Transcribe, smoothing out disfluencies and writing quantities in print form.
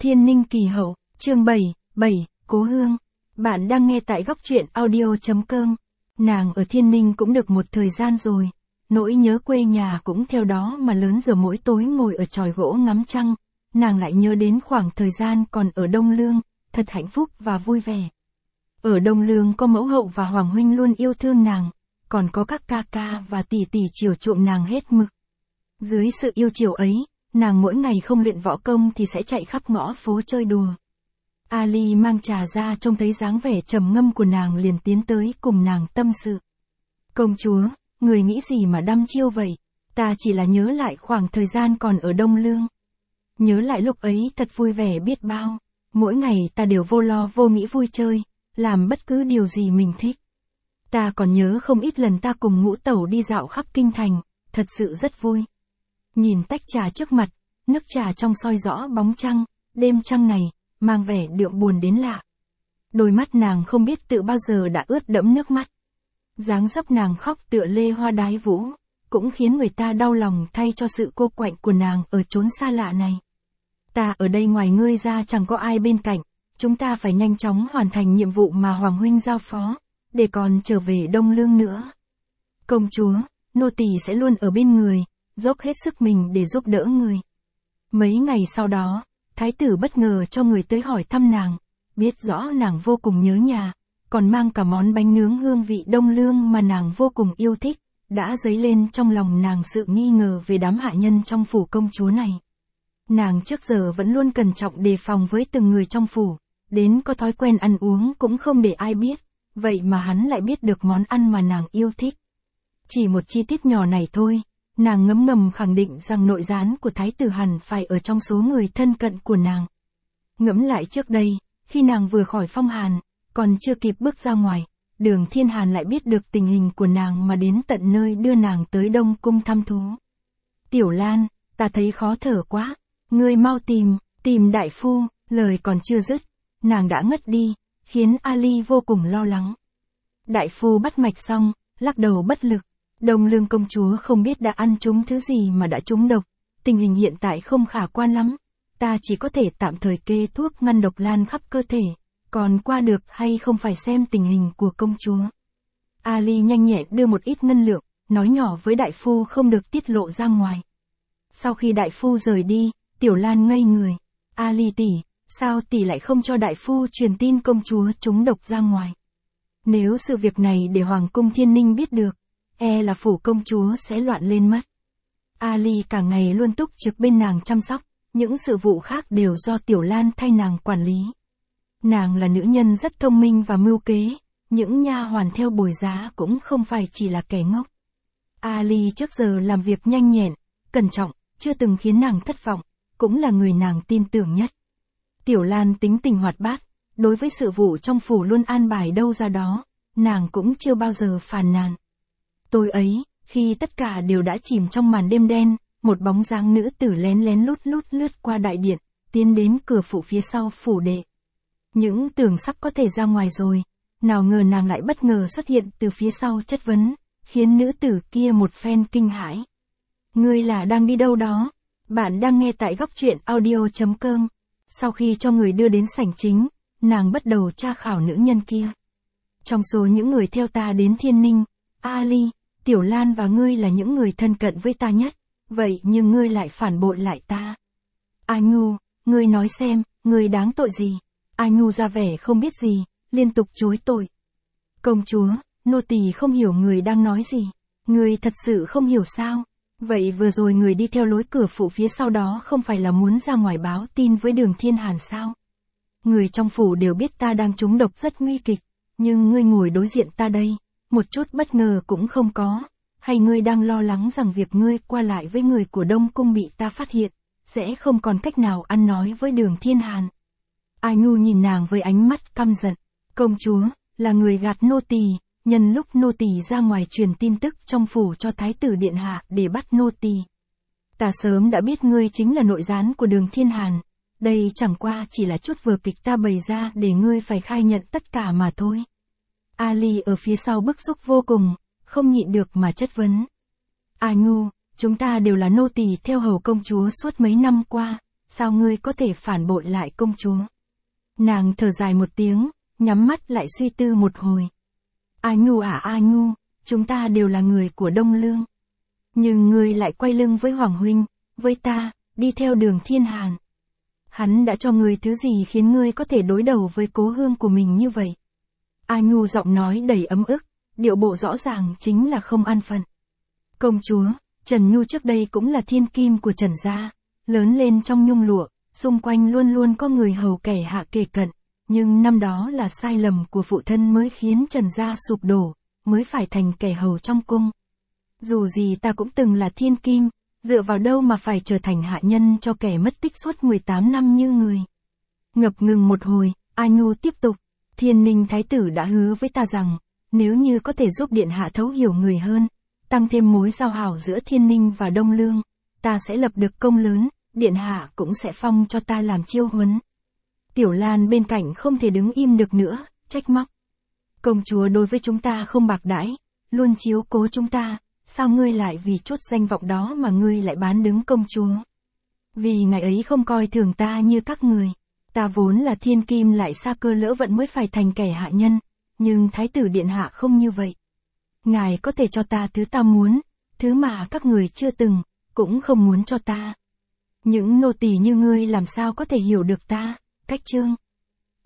Thiên Ninh Kỳ Hậu, chương 7, Cố Hương. Bạn đang nghe tại góc truyện audio.com. Nàng ở Thiên Ninh cũng được một thời gian rồi. Nỗi nhớ quê nhà cũng theo đó mà lớn, giờ mỗi tối ngồi ở chòi gỗ ngắm trăng. Nàng lại nhớ đến khoảng thời gian còn ở Đông Lương, thật hạnh phúc và vui vẻ. Ở Đông Lương có mẫu hậu và hoàng huynh luôn yêu thương nàng, còn có các ca ca và tỷ tỷ chiều chuộng nàng hết mực. Dưới sự yêu chiều ấy, nàng mỗi ngày không luyện võ công thì sẽ chạy khắp ngõ phố chơi đùa. Ali mang trà ra, trông thấy dáng vẻ trầm ngâm của nàng liền tiến tới cùng nàng tâm sự. Công chúa, người nghĩ gì mà đăm chiêu vậy? Ta chỉ là nhớ lại khoảng thời gian còn ở Đông Lương. Nhớ lại lúc ấy thật vui vẻ biết bao. Mỗi ngày ta đều vô lo vô nghĩ vui chơi, làm bất cứ điều gì mình thích. Ta còn nhớ không ít lần ta cùng ngũ tẩu đi dạo khắp kinh thành, thật sự rất vui. Nhìn tách trà trước mặt, nước trà trong soi rõ bóng trăng, đêm trăng này, mang vẻ đượm buồn đến lạ. Đôi mắt nàng không biết tự bao giờ đã ướt đẫm nước mắt. Dáng dấp nàng khóc tựa lê hoa đái vũ, cũng khiến người ta đau lòng thay cho sự cô quạnh của nàng ở chốn xa lạ này. Ta ở đây ngoài ngươi ra chẳng có ai bên cạnh, chúng ta phải nhanh chóng hoàn thành nhiệm vụ mà Hoàng huynh giao phó, để còn trở về Đông Lương nữa. Công chúa, nô tỳ sẽ luôn ở bên người, dốc hết sức mình để giúp đỡ người. Mấy ngày sau đó, thái tử bất ngờ cho người tới hỏi thăm nàng, biết rõ nàng vô cùng nhớ nhà, còn mang cả món bánh nướng hương vị Đông Lương mà nàng vô cùng yêu thích, đã dấy lên trong lòng nàng sự nghi ngờ về đám hạ nhân trong phủ công chúa này. Nàng trước giờ vẫn luôn cẩn trọng đề phòng với từng người trong phủ, đến có thói quen ăn uống cũng không để ai biết, vậy mà hắn lại biết được món ăn mà nàng yêu thích. Chỉ một chi tiết nhỏ này thôi, nàng ngấm ngầm khẳng định rằng nội gián của thái tử hẳn phải ở trong số người thân cận của nàng. Ngẫm lại trước đây, khi nàng vừa khỏi Phong Hàn, còn chưa kịp bước ra ngoài, Đường Thiên Hàn lại biết được tình hình của nàng mà đến tận nơi đưa nàng tới Đông Cung thăm thú. Tiểu Lan, ta thấy khó thở quá, ngươi mau tìm đại phu, lời còn chưa dứt, nàng đã ngất đi, khiến Ali vô cùng lo lắng. Đại phu bắt mạch xong, lắc đầu bất lực. Đông Lương công chúa không biết đã ăn trúng thứ gì mà đã trúng độc, tình hình hiện tại không khả quan lắm, ta chỉ có thể tạm thời kê thuốc ngăn độc lan khắp cơ thể, còn qua được hay không phải xem tình hình của công chúa. Ali nhanh nhẹn đưa một ít ngân lượng, nói nhỏ với đại phu không được tiết lộ ra ngoài. Sau khi đại phu rời đi, Tiểu Lan ngây người. Ali tỷ, sao tỷ lại không cho đại phu truyền tin công chúa trúng độc ra ngoài? Nếu sự việc này để Hoàng cung Thiên Ninh biết được, e là phủ công chúa sẽ loạn lên mất. Ali cả ngày luôn túc trực bên nàng chăm sóc, những sự vụ khác đều do Tiểu Lan thay nàng quản lý. Nàng là nữ nhân rất thông minh và mưu kế, những nha hoàn theo bồi giá cũng không phải chỉ là kẻ ngốc. Ali trước giờ làm việc nhanh nhẹn, cẩn trọng, chưa từng khiến nàng thất vọng, cũng là người nàng tin tưởng nhất. Tiểu Lan tính tình hoạt bát, đối với sự vụ trong phủ luôn an bài đâu ra đó, nàng cũng chưa bao giờ phàn nàn. Tối ấy, khi tất cả đều đã chìm trong màn đêm đen, một bóng dáng nữ tử lén lén lút lướt qua đại điện, tiến đến cửa phủ phía sau phủ đệ. Những tưởng sắp có thể ra ngoài rồi, nào ngờ nàng lại bất ngờ xuất hiện từ phía sau chất vấn, khiến nữ tử kia một phen kinh hãi. Ngươi là đang đi đâu đó? Bạn đang nghe tại góc truyện audio.com. Sau khi cho người đưa đến sảnh chính, nàng bắt đầu tra khảo nữ nhân kia. Trong số những người theo ta đến Thiên Ninh, Ali, Tiểu Lan và ngươi là những người thân cận với ta nhất, vậy nhưng ngươi lại phản bội lại ta. A Nhu, ngươi nói xem, ngươi đáng tội gì? A Nhu ra vẻ không biết gì, liên tục chối tội. Công chúa, nô tỳ không hiểu người đang nói gì. Ngươi thật sự không hiểu sao? Vậy vừa rồi người đi theo lối cửa phủ phía sau đó không phải là muốn ra ngoài báo tin với Đường Thiên Hàn sao? Người trong phủ đều biết ta đang trúng độc rất nguy kịch, nhưng ngươi ngồi đối diện ta đây, một chút bất ngờ cũng không có. Hay ngươi đang lo lắng rằng việc ngươi qua lại với người của Đông Cung bị ta phát hiện, sẽ không còn cách nào ăn nói với Đường Thiên Hàn? A Nhu nhìn nàng với ánh mắt căm giận. Công chúa, là người gạt nô tỳ, nhân lúc nô tỳ ra ngoài truyền tin tức trong phủ cho thái tử điện hạ để bắt nô tỳ. Ta sớm đã biết ngươi chính là nội gián của Đường Thiên Hàn, đây chẳng qua chỉ là chút vở kịch ta bày ra để ngươi phải khai nhận tất cả mà thôi. Ali ở phía sau bức xúc vô cùng, không nhịn được mà chất vấn. A Nhu, chúng ta đều là nô tỳ theo hầu công chúa suốt mấy năm qua, sao ngươi có thể phản bội lại công chúa? Nàng thở dài một tiếng, nhắm mắt lại suy tư một hồi. A Nhu à A Nhu, chúng ta đều là người của Đông Lương. Nhưng ngươi lại quay lưng với Hoàng huynh, với ta, đi theo Đường Thiên Hàn. Hắn đã cho ngươi thứ gì khiến ngươi có thể đối đầu với cố hương của mình như vậy? A Nhu giọng nói đầy ấm ức, điệu bộ rõ ràng chính là không an phận. Công chúa, Trần Nhu trước đây cũng là thiên kim của Trần gia, lớn lên trong nhung lụa, xung quanh luôn luôn có người hầu kẻ hạ kề cận, nhưng năm đó là sai lầm của phụ thân mới khiến Trần gia sụp đổ, mới phải thành kẻ hầu trong cung. Dù gì ta cũng từng là thiên kim, dựa vào đâu mà phải trở thành hạ nhân cho kẻ mất tích suốt 18 năm như người. Ngập ngừng một hồi, A Nhu tiếp tục, Thiên Ninh Thái tử đã hứa với ta rằng, nếu như có thể giúp điện hạ thấu hiểu người hơn, tăng thêm mối giao hảo giữa Thiên Ninh và Đông Lương, ta sẽ lập được công lớn, điện hạ cũng sẽ phong cho ta làm chiêu huấn. Tiểu Lan bên cạnh không thể đứng im được nữa, trách móc. Công chúa đối với chúng ta không bạc đãi, luôn chiếu cố chúng ta, sao ngươi lại vì chút danh vọng đó mà ngươi lại bán đứng công chúa? Vì ngài ấy không coi thường ta như các người, ta vốn là thiên kim lại sa cơ lỡ vận mới phải thành kẻ hạ nhân, nhưng Thái tử điện hạ không như vậy. Ngài có thể cho ta thứ ta muốn, thứ mà các người chưa từng, cũng không muốn cho ta. Những nô tỳ như ngươi làm sao có thể hiểu được ta, Cách Chương.